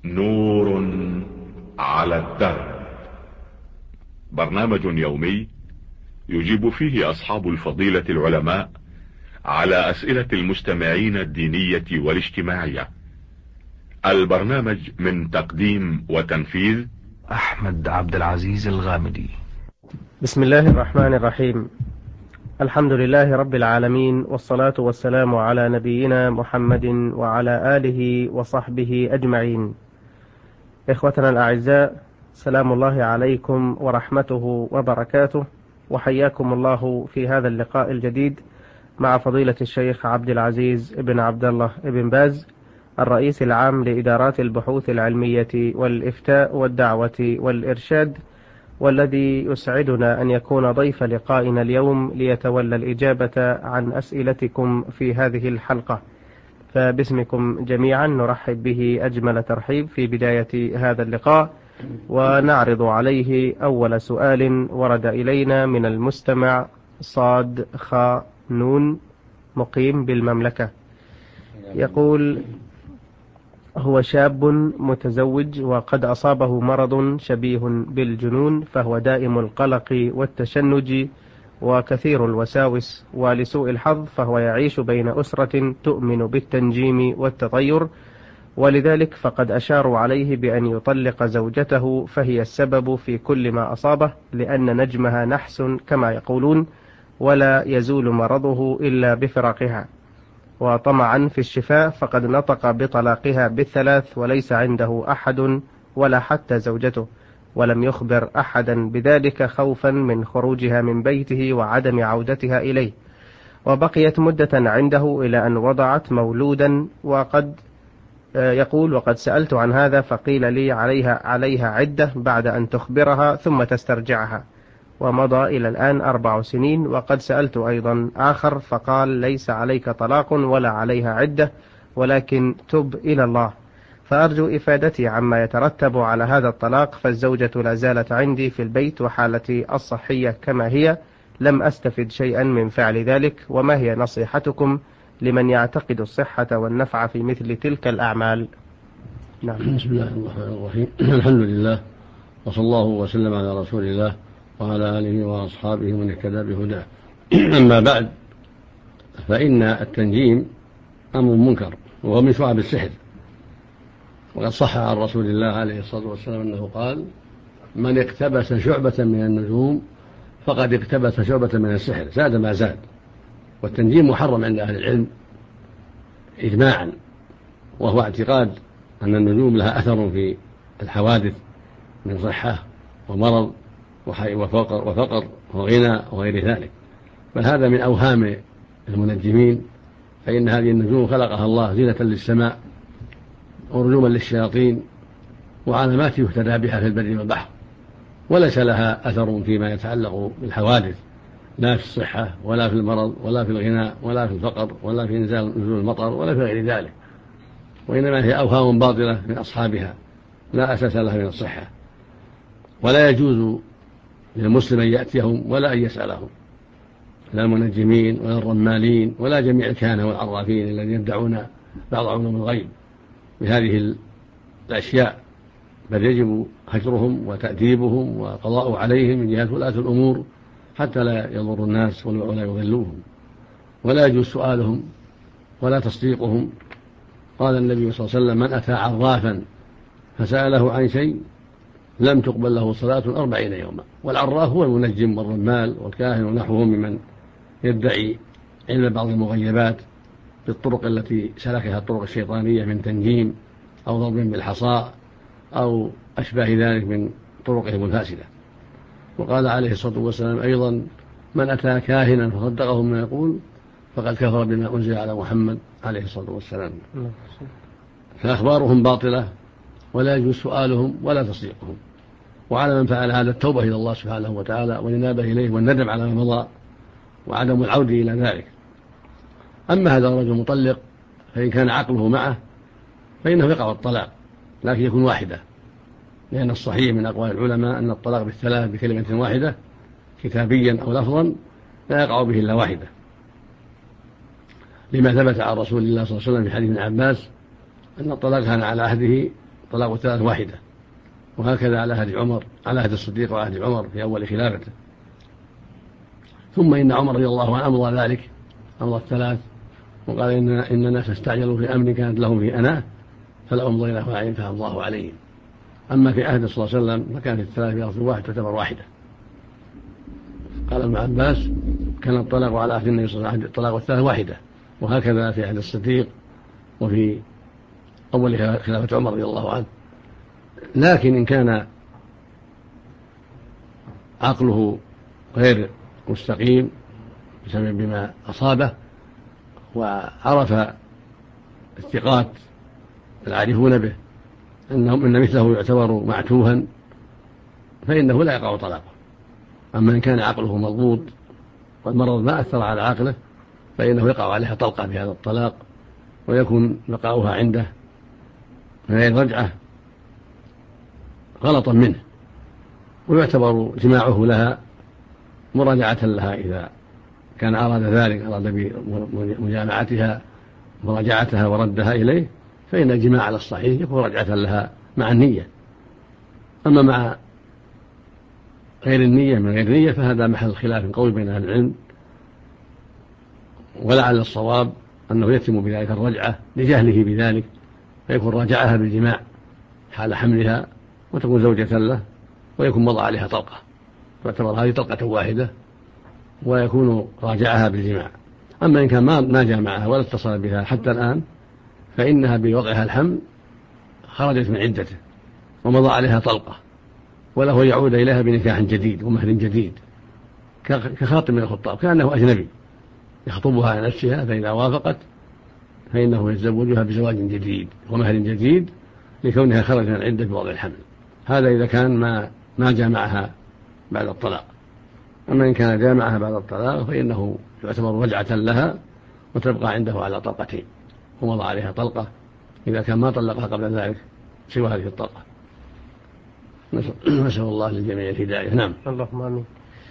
نور على الدرب. برنامج يومي يجيب فيه أصحاب الفضيلة العلماء على أسئلة المستمعين الدينية والاجتماعية. البرنامج من تقديم وتنفيذ أحمد عبد العزيز الغامدي. بسم الله الرحمن الرحيم. الحمد لله رب العالمين، والصلاة والسلام على نبينا محمد وعلى آله وصحبه أجمعين. إخوتنا الأعزاء، سلام الله عليكم ورحمته وبركاته، وحياكم الله في هذا اللقاء الجديد مع فضيلة الشيخ عبد العزيز بن عبد الله بن باز، الرئيس العام لإدارات البحوث العلمية والإفتاء والدعوة والإرشاد، والذي يسعدنا أن يكون ضيف لقائنا اليوم ليتولى الإجابة عن أسئلتكم في هذه الحلقة. فباسمكم جميعا نرحب به أجمل ترحيب في بداية هذا اللقاء، ونعرض عليه أول سؤال ورد إلينا من المستمع صاد خا نون مقيم بالمملكة. يقول: هو شاب متزوج وقد أصابه مرض شبيه بالجنون، فهو دائم القلق والتشنج وكثير الوساوس، ولسوء الحظ فهو يعيش بين أسرة تؤمن بالتنجيم والتطير، ولذلك فقد أشاروا عليه بأن يطلق زوجته، فهي السبب في كل ما أصابه، لأن نجمها نحس كما يقولون، ولا يزول مرضه إلا بفراقها. وطمعا في الشفاء فقد نطق بطلاقها بالثلاث، وليس عنده أحد ولا حتى زوجته، ولم يخبر أحدا بذلك خوفا من خروجها من بيته وعدم عودتها إليه. وبقيت مدة عنده إلى أن وضعت مولودا، وقد يقول: وقد سألت عن هذا فقيل لي عليها عدة بعد أن تخبرها ثم تسترجعها، ومضى إلى الآن 4 سنين. وقد سألت أيضا آخر فقال: ليس عليك طلاق ولا عليها عدة، ولكن تب إلى الله. فأرجو إفادتي عما يترتب على هذا الطلاق، فالزوجة لا زالت عندي في البيت وحالتي الصحية كما هي، لم أستفد شيئا من فعل ذلك، وما هي نصيحتكم لمن يعتقد الصحة والنفع في مثل تلك الأعمال؟ نعم. بسم الله الرحمن الرحيم. الحمد لله، وصلى الله وسلم على رسول الله وعلى آله وأصحابه من اهتدى بهداه. أما بعد، فإن التنجيم أمر منكر وهو من شعب السحر، وقد صح عن رسول الله عليه الصلاة والسلام أنه قال: من اقتبس شعبة من النجوم فقد اقتبس شعبة من السحر، زاد ما زاد. والتنجيم محرم عند أهل العلم إجماعا، وهو اعتقاد أن النجوم لها أثر في الحوادث من صحة ومرض وفقر وغنى وغير ذلك، بل هذا من أوهام المنجمين، فإن هذه النجوم خلقها الله زينة للسماء ورجوما للشياطين وعلامات يهتدى بها في البر والبحر، وليس لها أثر فيما يتعلق بالحوادث، لا في الصحة ولا في المرض ولا في الغنى ولا في الفقر ولا في نزول المطر ولا في غير ذلك، وإنما هي أوهام باطلة من أصحابها لا أساس لها من الصحة. ولا يجوز للمسلم أن يأتيهم ولا أن يسألهم، لا المنجمين ولا الرمالين ولا جميع الكهنة والعرافين الذين يدعون بعض علوم الغيب بهذه الأشياء، بل يجب هجرهم وتأديبهم وقضاء عليهم من جهة ولاة الأمور حتى لا يضر الناس ولا يضلوهم. ولا يجوز سؤالهم ولا تصديقهم. قال النبي صلى الله عليه وسلم: من أتى عرافا فسأله عن شيء لم تقبل له صلاة 40 يوما. والعراف هو المنجم والرمال والكاهن ونحوهم ممن يدعي علم بعض المغيبات بالطرق التي سلكها الطرق الشيطانية من تنجيم أو ضرب بالحصاء أو أشباه ذلك من طرقهم الفاسدة. وقال عليه الصلاة والسلام أيضا: من أتى كاهنا فصدقه ما يقول فقد كفر بما أنزل على محمد عليه الصلاة والسلام. فأخبارهم باطلة، ولا يجوز سؤالهم ولا تصديقهم. وعلى من فعل هذا التوبة إلى الله سبحانه وتعالى والإنابة إليه والندم على ما مضى وعدم العودة إلى ذلك. أما هذا الرجل مطلق فإن كان عقله معه فإنه يقع الطلاق، لكن يكون واحدة، لأن الصحيح من أقوال العلماء أن الطلاق بالثلاث بكلمة واحدة كتابيا أو لفظا لا يقع به إلا واحدة، لما ثبت عن رسول الله صلى الله عليه وسلم في حديث ابن عباس أن الطلاق كان على عهده الطلاق الثلاث واحدة، وهكذا على عهد الصديق وعهد عمر في أول خلافته. ثم إن عمر رضي الله عنه أمضى ذلك، أمضى الثلاث، وقال إن الناس استعجلوا في أمر كانت لهم في أناه فلو أمضيناه عليهم فأمضاه عليهم. أما في عهد صلى الله عليه وسلم فكانت الثلاث في لفظ واحد تعتبر واحدة. قال ابن عباس كان الطلاق على عهد النبي صلى الله عليه وسلم الطلاق الثلاث واحدة، وهكذا في عهد الصديق وفي أول خلافة عمر رضي الله عنه. لكن إن كان عقله غير مستقيم بسبب بما أصابه، وعرف الثقات العارفون به أن مثله يعتبر معتوها، فإنه لا يقع طلاقه. أما إن كان عقله مضبوط والمرض ما أثر على عقله فإنه يقع عليها طلقة بهذا الطلاق، ويكون بقاؤها عنده غير رجعة غلطا منه، ويعتبر جماعه لها مراجعة لها إذا كان أراد ذلك، أراد بمجامعتها مراجعتها وردها إليه، فإن الجماع على الصحيح يكون رجعة لها مع النية. أما مع غير النية من غير نية فهذا محل خلاف قوي بين أهل العلم، ولعل الصواب أنه يتم بذلك الرجعة لجهله بذلك، فيكون راجعها بالجماع حال حملها وتكون زوجة له، ويكون مضى عليها طلقة، تعتبر هذه طلقة واحدة ويكون راجعها بالجماع. أما إن كان ما جامعها ولا اتصل بها حتى الآن فإنها بوضعها الحمل خرجت من عدته ومضى عليها طلقة، وله يعود إليها بنكاح جديد ومهر جديد كخاطب من الخطاب، كأنه أجنبي يخطبها على نفسها، فإذا وافقت فإنه يتزوجها بزواج جديد ومهر جديد لكونها خرجت من العدة بوضع الحمل. هذا إذا كان ما جامعها بعد الطلاق. أما إن كان جامعها بعد الطلاق فإنه يعتبر رجعة لها وتبقى عنده على طلقتين، ومضى عليها طلقة إذا كان ما طلقها قبل ذلك سوى هذه الطلقة. نسأل الله للجميع الهداية. نعم. اللهم آمين.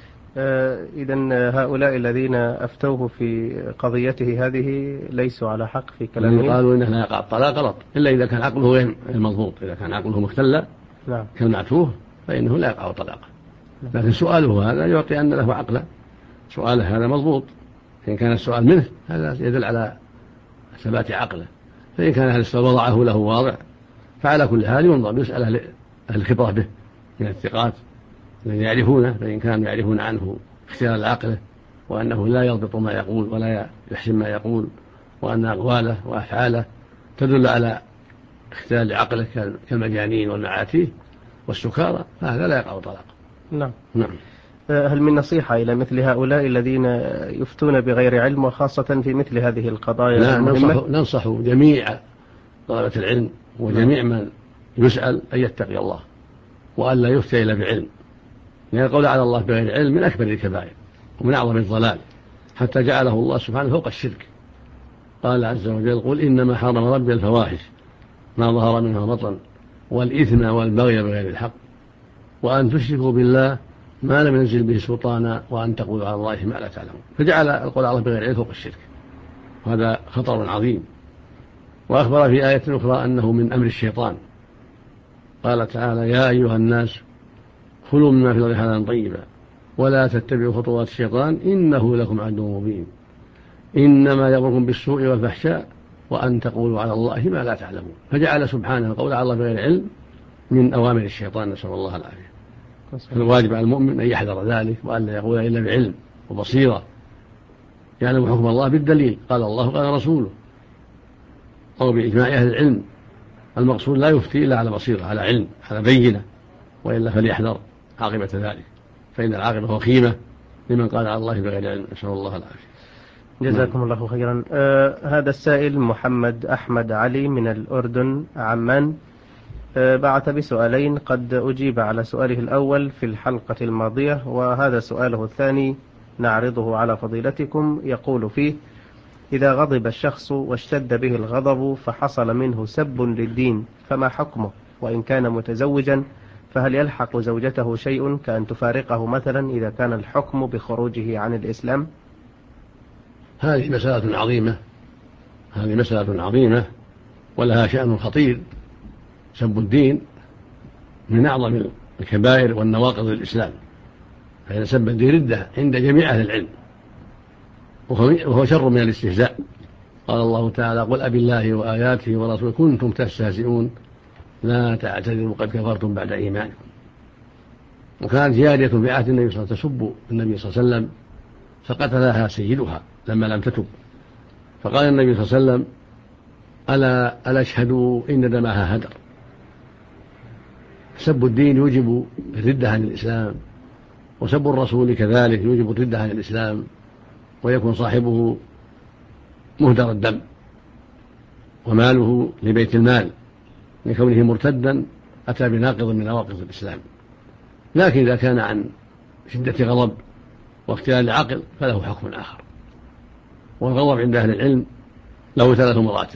إذن هؤلاء الذين أفتوه في قضيته هذه ليسوا على حق في كلامهم. قالوا إنه لا يقع الطلاق غلط إلا إذا كان عقله غير مضبوط، إذا كان عقله مختل نعم كالمعتوه فإنه لا يقع طلاقه. لكن سؤاله هذا يعطي أن له عقلا، سؤاله هذا مضبوط، إن كان السؤال منه هذا يدل على ثبات عقله، فإن كان هذا السؤال وضعه له واضع فعلى كل حال ينظر يسأل أهل الخبرة به من الثقات الذين يعرفونه، فإن كانوا يعرفون عنه اختيار عقله وأنه لا يضبط ما يقول ولا يحسن ما يقول، وأن أقواله وأفعاله تدل على اختيار عقله كالمجانين والمعاتيه والسكارى، فهذا لا يقع طلاق. نعم. نعم. هل من نصيحة إلى مثل هؤلاء الذين يفتون بغير علم وخاصة في مثل هذه القضايا المهمة؟ ننصح جميع طلبة العلم وجميع من يسأل أن يتقي الله وأن لا يفتي إلا بعلم، لأن القول على الله بغير علم من أكبر الكبائر ومن أعظم الضلال، حتى جعله الله سبحانه فوق الشرك. قال عز وجل: قل إنما حرم ربي الفواحش ما ظهر منها بطن والإثم والبغي بغير الحق وأن تشركوا بالله ما لم ينزل به سلطانا وأن تقولوا على الله ما لا تعلمون. فجعل القول على الله بغير علم فوق الشرك، وهذا خطر عظيم. وأخبر في آية أخرى أنه من أمر الشيطان، قال تعالى: يا أيها الناس كلوا مما في الأرض حلالا طيبا ولا تتبعوا خطوات الشيطان إنه لكم عدو مبين إنما يأمركم بالسوء والفحشاء وأن تقولوا على الله ما لا تعلمون. فجعل سبحانه القول على الله بغير علم من أوامر الشيطان، نسأل الله العافية. الواجب على المؤمن أن يحذر ذلك وأن لا يقول إلا بعلم وبصيرة، يعلم حكم الله بالدليل، قال الله قال رسوله، أو بإجماع أهل العلم. المقصود لا يفتي إلا على بصيرة، على علم، على بينة، وإلا فليحذر عاقبة ذلك، فإن العاقبة وخيمة لمن قال على الله بغير علم، نسأل الله العافية. جزاكم الله خيرا. هذا السائل محمد أحمد علي من الأردن عمان بعث بسؤالين، قد أجيب على سؤاله الأول في الحلقة الماضية، وهذا سؤاله الثاني نعرضه على فضيلتكم. يقول فيه: إذا غضب الشخص واشتد به الغضب فحصل منه سب للدين فما حكمه؟ وإن كان متزوجا فهل يلحق زوجته شيء كأن تفارقه مثلا إذا كان الحكم بخروجه عن الإسلام؟ هذه مسألة عظيمة ولها شأن خطير، سب الدين من أعظم الكبائر والنواقض الإسلام، فإن سب الدين ردة عند جميع أهل العلم، وهو شر من الاستهزاء. قال الله تعالى: قل أبي الله وآياته ورسوله كنتم تستهزئون لا تعتذروا قد كفرتم بعد إيمانكم. وكانت جارية في عهد النبي صلى الله عليه وسلم تسب النبي صلى الله عليه وسلم فقتلها سيدها لما لم تتب، فقال النبي صلى الله عليه وسلم: ألا أشهدوا إن دمها هدر. سب الدين يوجب الردة عن الإسلام، وسب الرسول كذلك يوجب الردة عن الإسلام، ويكون صاحبه مهدر الدم وماله لبيت المال لكونه مرتدا أتى بناقض من نواقض الإسلام. لكن إذا كان عن شدة غضب واختلال العقل فله حكم آخر. والغضب عند أهل العلم له 3 مراتب.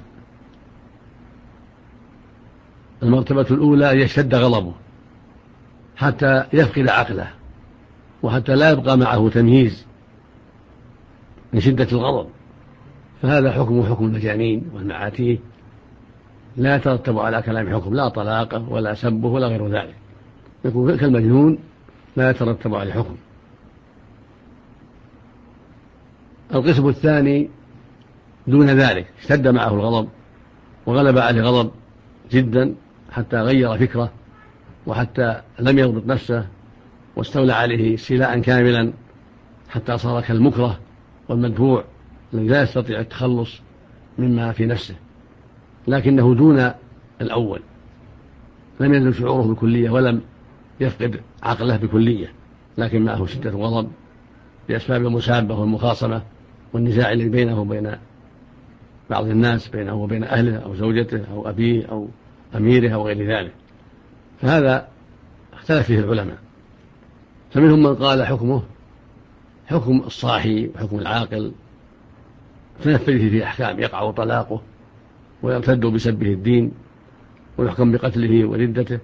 المرتبة الأولى أن يشتد غضبه حتى يفقد عقله، وحتى لا يبقى معه تمييز من شدة الغضب، فهذا حكم المجانين والمعاتيه، لا يترتب على كلام حكم، لا طلاقه ولا سبه ولا غير ذلك، يكون كالمجنون لا يترتب عليه حكم. القسم الثاني دون ذلك، اشتد معه الغضب وغلب عليه غضب جدا حتى غير فكره، وحتى لم يضبط نفسه واستولى عليه استيلاء كاملا حتى صار كالمكره والمدفوع الذي لا يستطيع التخلص مما في نفسه، لكنه دون الأول، لم ينزل شعوره بكلية ولم يفقد عقله بكلية، لكن معه شدة غضب بأسباب المسابة والمخاصمة والنزاع الذي بينه وبين بعض الناس، بينه وبين أهله أو زوجته أو أبيه أو أميره أو غير ذلك. فهذا اختلف فيه العلماء، فمنهم من قال حكمه حكم الصاحي وحكم العاقل، تنفذ فيه أحكام، يقع طلاقه ويرتد بسبه الدين ويحكم بقتله وردته،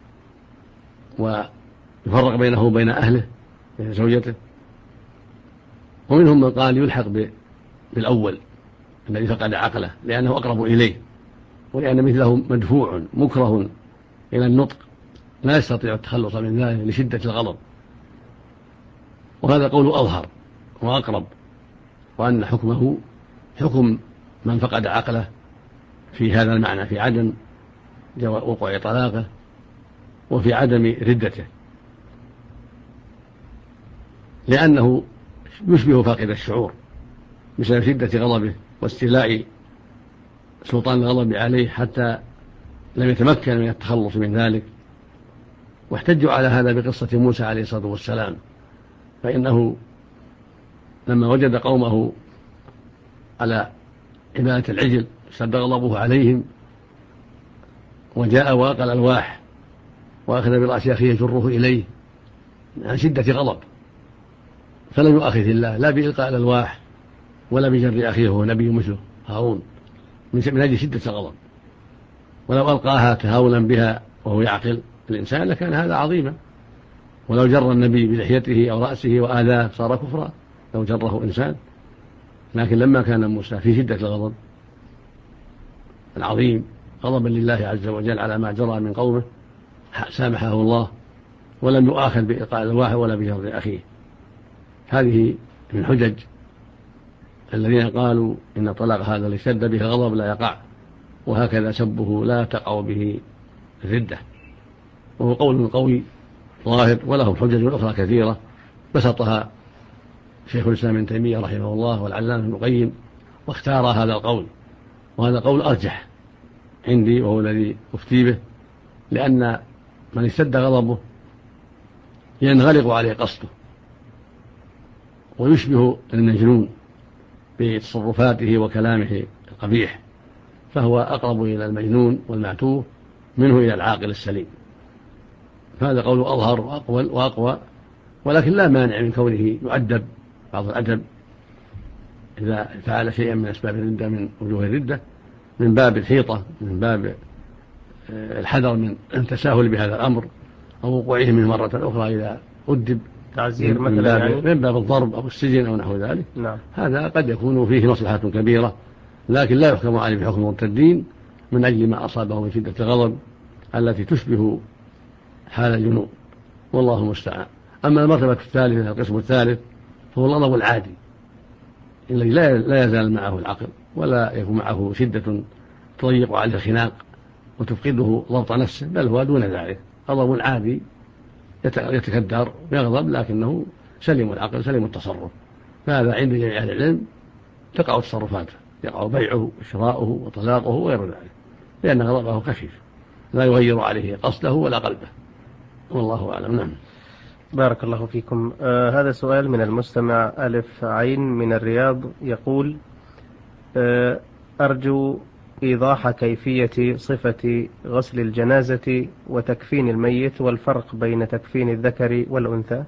ويفرق بينه وبين أهله بين زوجته. ومنهم من قال يلحق بالأول الذي فقد عقله لأنه أقرب إليه، ولأن مثله مدفوع مكره إلى النطق لا يستطيع التخلص من ذلك لشدة الغضب. وهذا قول أظهر وأقرب، وأن حكمه حكم من فقد عقله في هذا المعنى، في عدم وقوع طلاقه وفي عدم ردته، لأنه يشبه فاقد الشعور بسبب شدة غضبه واستيلاء سلطان الغضب عليه حتى لم يتمكن من التخلص من ذلك. واحتجوا على هذا بقصة موسى عليه الصلاة والسلام، فإنه لما وجد قومه على عبادة العجل اشتد غضبه عليهم، وجاء وألقى الألواح وأخذ برأس أخيه يجره إليه عن شدة غضب، فلم يؤاخذ الله لا بإلقاء الألواح ولا بجر أخيه وهو نبي مثله هارون من أجل شدة الغضب. ولو ألقاها تهاونا بها وهو يعقل الإنسان لكان هذا عظيما، ولو جر النبي بلحيته أو رأسه وآذاه صار كفرا لو جره إنسان. لكن لما كان موسى في شدة الغضب العظيم غضبا لله عز وجل على ما جرى من قومه سامحه الله ولم يؤاخذ بإلقاء الألواح ولا بجر أخيه. هذه من حجج الذين قالوا إن طلاق هذا اللي اشتد به الغضب لا يقع، وهكذا سبه لا تقع به الردة، وهو قول قوي ظاهر، وله حجج أخرى كثيرة بسطها شيخ الإسلام ابن تيمية رحمه الله والعلامة ابن القيم، واختار هذا القول، وهذا قول أرجح عندي وهو الذي أفتي به، لأن من اشتد غضبه ينغلق عليه قصده ويشبه المجنون بتصرفاته وكلامه القبيح، فهو أقرب إلى المجنون والمعتوه منه إلى العاقل السليم. فهذا قول أظهر وأقوى، ولكن لا مانع من كونه يؤدب بعض الأدب إذا فعل شيئا من أسباب الردة من وجوه الردة، من باب الحيطة، من باب الحذر من التساهل بهذا الأمر أو وقوعه منه مرة أخرى إذا أدب، تعزير مثلا يعني من باب الضرب أو السجن أو نحو ذلك. نعم. هذا قد يكون فيه مصلحة كبيرة، لكن لا يحكم عليه بحكم المرتدين من أجل ما أصابه من شدة الغضب التي تشبه حال الجنوب، والله المستعان. أما المرتبة الثالثة القسم الثالث فهو الغضب العادي الذي لا يزال معه العقل ولا يكون معه شدة تضيق عليه الخناق وتفقده ضبط نفسه، بل هو دون ذلك غضب عادي يتكدر ويغضب لكنه سليم العقل سليم التصرف. فهذا عند جميع أهل العلم تقع تصرفاته، يقع بيعه وشراؤه وطلاقه وغير ذلك، لأن غضبه خفيف لا يغير عليه قصده ولا قلبه، والله أعلم. نعم. بارك الله فيكم. هذا سؤال من المستمع ألف عين من الرياض يقول: أرجو إيضاح كيفية صفة غسل الجنازة وتكفين الميت والفرق بين تكفين الذكر والأنثى.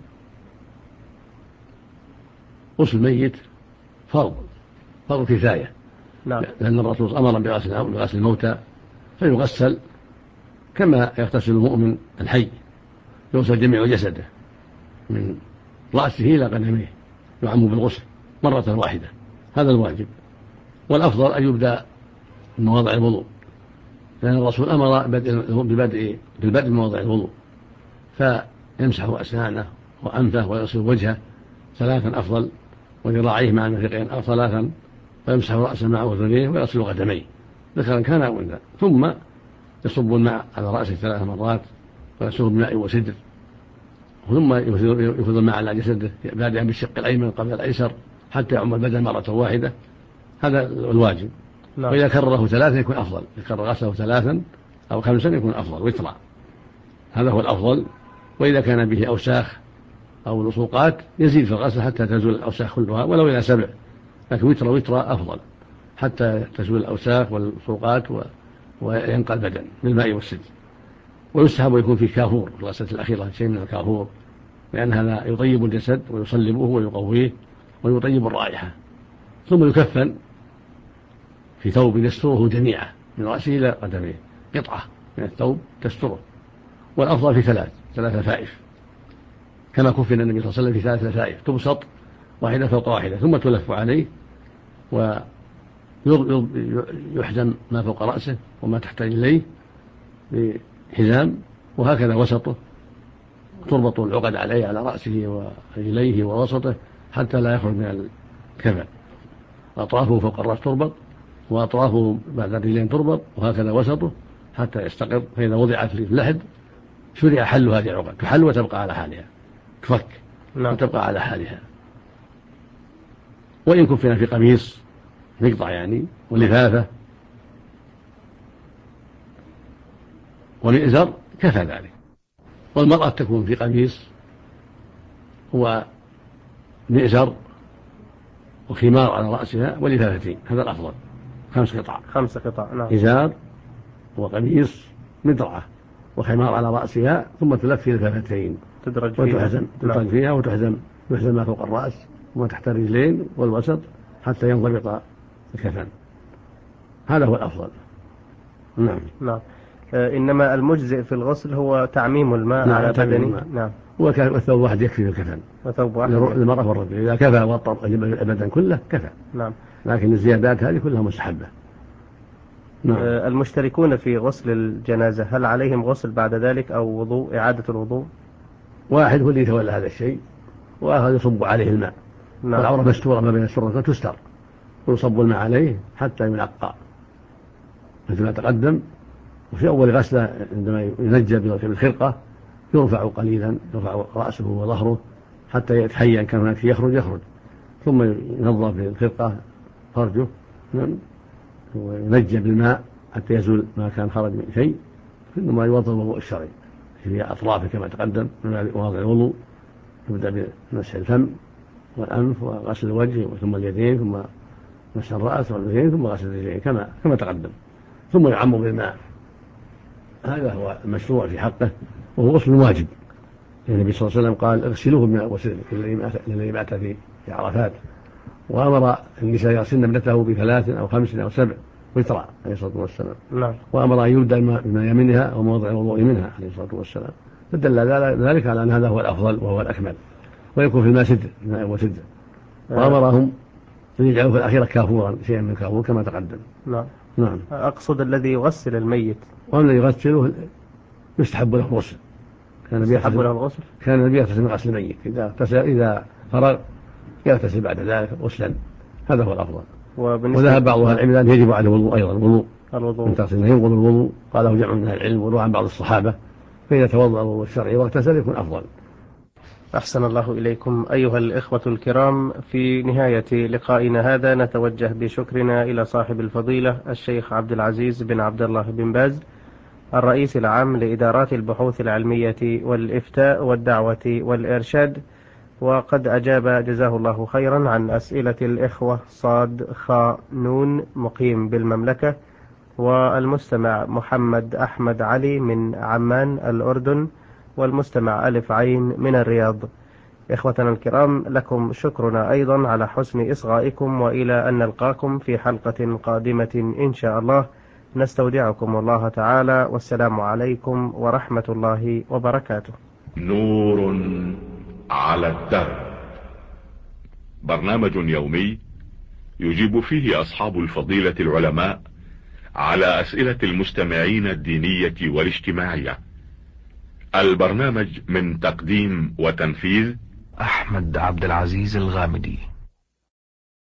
غسل الميت فرض كفاية، نعم. لأن الرسول أمر بغسل الموتى فيغسل كما يغتسل المؤمن الحي، يغسل جميع جسده من رأسه إلى قدميه، يعم بالغسل مرة واحدة، هذا الواجب. والأفضل أن يبدأ من مواضع الوضوء، لأن الرسول أمر بالبدء من مواضع الوضوء، فيمسح أسنانه وأنفه ويغسل وجهه ثلاثا أفضل، وذراعيه مع المرفقين ثلاثا، ويمسح رأسه مع أذنيه ويغسل قدميه ذكرا كان أو أنثى، ثم يصب الماء على رأسه 3 مرات ويغسله بماء وسدر، ثم يفيض الماء على جسده بادئا بالشق الأيمن قبل الأيسر حتى يعم البدن مرة واحدة، هذا الواجب. نعم. وإذا كرره 3 يكون أفضل، إذا كرر غسله 3 أو 5 يكون أفضل وترا، هذا هو الأفضل. وإذا كان به أوساخ أو لصوقات يزيد في الغسل حتى تزول الأوساخ كلها ولو إلى 7، لكن وترا أفضل حتى تزول الأوساخ واللصوقات وينقى البدن بالماء والسدر. ويستحب يكون فيه كافور في الغسلة الأخيرة، شيء من الكافور، لأن هذا يطيب الجسد ويصلبه ويقويه ويطيب الرائحة. ثم يكفن في ثوب يستره جميعا من رأسه إلى قدميه، قطعة من الثوب تستره، والأفضل في 3 لفائف كما كفن النبي صلى الله عليه وسلم في 3 لفائف تبسط واحدة فوق واحدة، ثم تلف عليه ويحزم ما فوق رأسه وما تحت رجليه بحزام، وهكذا وسطه تربط العقد عليه على رأسه ورجليه ووسطه حتى لا يخرج من الكفن، أطرافه فوق الرأس تربط وأطرافه بعد الرجلين تربط، وهكذا وسطه حتى يستقر. فإذا وضعت في اللحد شرع حل هذه العقد، تحل وتبقى على حالها، تفك وتبقى على حالها. وإن كفن في قميص نقطع يعني ولفافة ومئزر كفى ذلك. والمرأة تكون في قميص ومئزر وخمار على رأسها ولفافتين، هذا الأفضل. 5 قطع. نعم. إزار وقميص مدرعة وخمار على رأسها، ثم تلف في لفافتين تدرج فيها وتحزم ما فوق الرأس وما تحت الرجلين والوسط حتى ينضبط الكفن، هذا هو الأفضل. نعم. إنما المجزئ في الغسل هو تعميم الماء على بدنه. نعم. والثوب واحد يكفي في الكفن، وثوب واحد للمرأة والرجل، إذا كفى وطأ البدن كله كفى. نعم. لكن الزيادات هذه كلها مستحبة. نعم. المشتركون في غسل الجنازة هل عليهم غسل بعد ذلك أو وضوء، إعادة الوضوء؟ واحد هو اللي يتولى هذا الشيء، وآخر يصب عليه الماء. نعم. والعورة مستورة ما بين السرة تستر، ويصب الماء عليه حتى ينقى مثل ما تقدم. وفي أول غسلة عندما ينجى بالخرقة يرفع قليلا، يرفع رأسه وظهره حتى يتحين كان هناك يخرج، ثم ينظف بالخرقة فرجه وينجى بالماء حتى يزول ما كان خرج من شيء، ثم يوضأ الوضوء الشرعي في أطرافه كما تقدم من مواضع الوضوء، يبدأ بمسح الفم والأنف وغسل الوجه ثم اليدين ثم مسح الرأس والرجلين ثم غسل الرجلين كما تقدم، ثم يعم بالماء. هذا هو المشروع في حقه، وهو غسل واجب. النبي صلى الله عليه وسلم قال: اغسلوه بالماء والسدر الذي مات في عرفات، وأمر النساء يغسلن ابنته ب3 أو 5 أو 7 وترا عليه الصلاة والسلام. نعم. وأمر أن يبدأ بما يمنها وموضع الوضوء منها عليه الصلاة والسلام، فدل ذلك على أن هذا هو الأفضل وهو الأكمل، ويكون في الماء سدر، الماء وسدر. وأمرهم أن يجعلوا في الأخيرة كافورا، شيئا من الكافور كما تقدم. نعم. أقصد الذي يغسل الميت، والذي يغسله يستحب له الغسل. يستحب له الغسل. كان النبي يغتسل من غسل الميت، إذا فرغ يغتسل بعد ذلك غسلا، هذا هو الأفضل. وذهب بعض أهل العلم أن يجب على الوضوء أيضا، الوضوء من تغسل ينقض الوضوء، قاله جمع من أهل العلم وروى عن بعض الصحابة، فإذا توضأ الوضوء الشرعي واغتسل يكون أفضل. أحسن الله إليكم. أيها الإخوة الكرام، في نهاية لقائنا هذا نتوجه بشكرنا إلى صاحب الفضيلة الشيخ عبد العزيز بن عبد الله بن باز، الرئيس العام لإدارات البحوث العلمية والإفتاء والدعوة والإرشاد، وقد أجاب جزاه الله خيرا عن أسئلة الإخوة صاد خاء نون مقيم بالمملكة، والمستمع محمد أحمد علي من عمان الأردن، والمستمع ألف عين من الرياض. إخوتنا الكرام، لكم شكرنا أيضا على حسن إصغائكم، وإلى أن نلقاكم في حلقة قادمة إن شاء الله. نستودعكم الله تعالى، والسلام عليكم ورحمة الله وبركاته. نور على الدرب، برنامج يومي يجيب فيه أصحاب الفضيلة العلماء على أسئلة المستمعين الدينية والاجتماعية. البرنامج من تقديم وتنفيذ أحمد عبد العزيز الغامدي.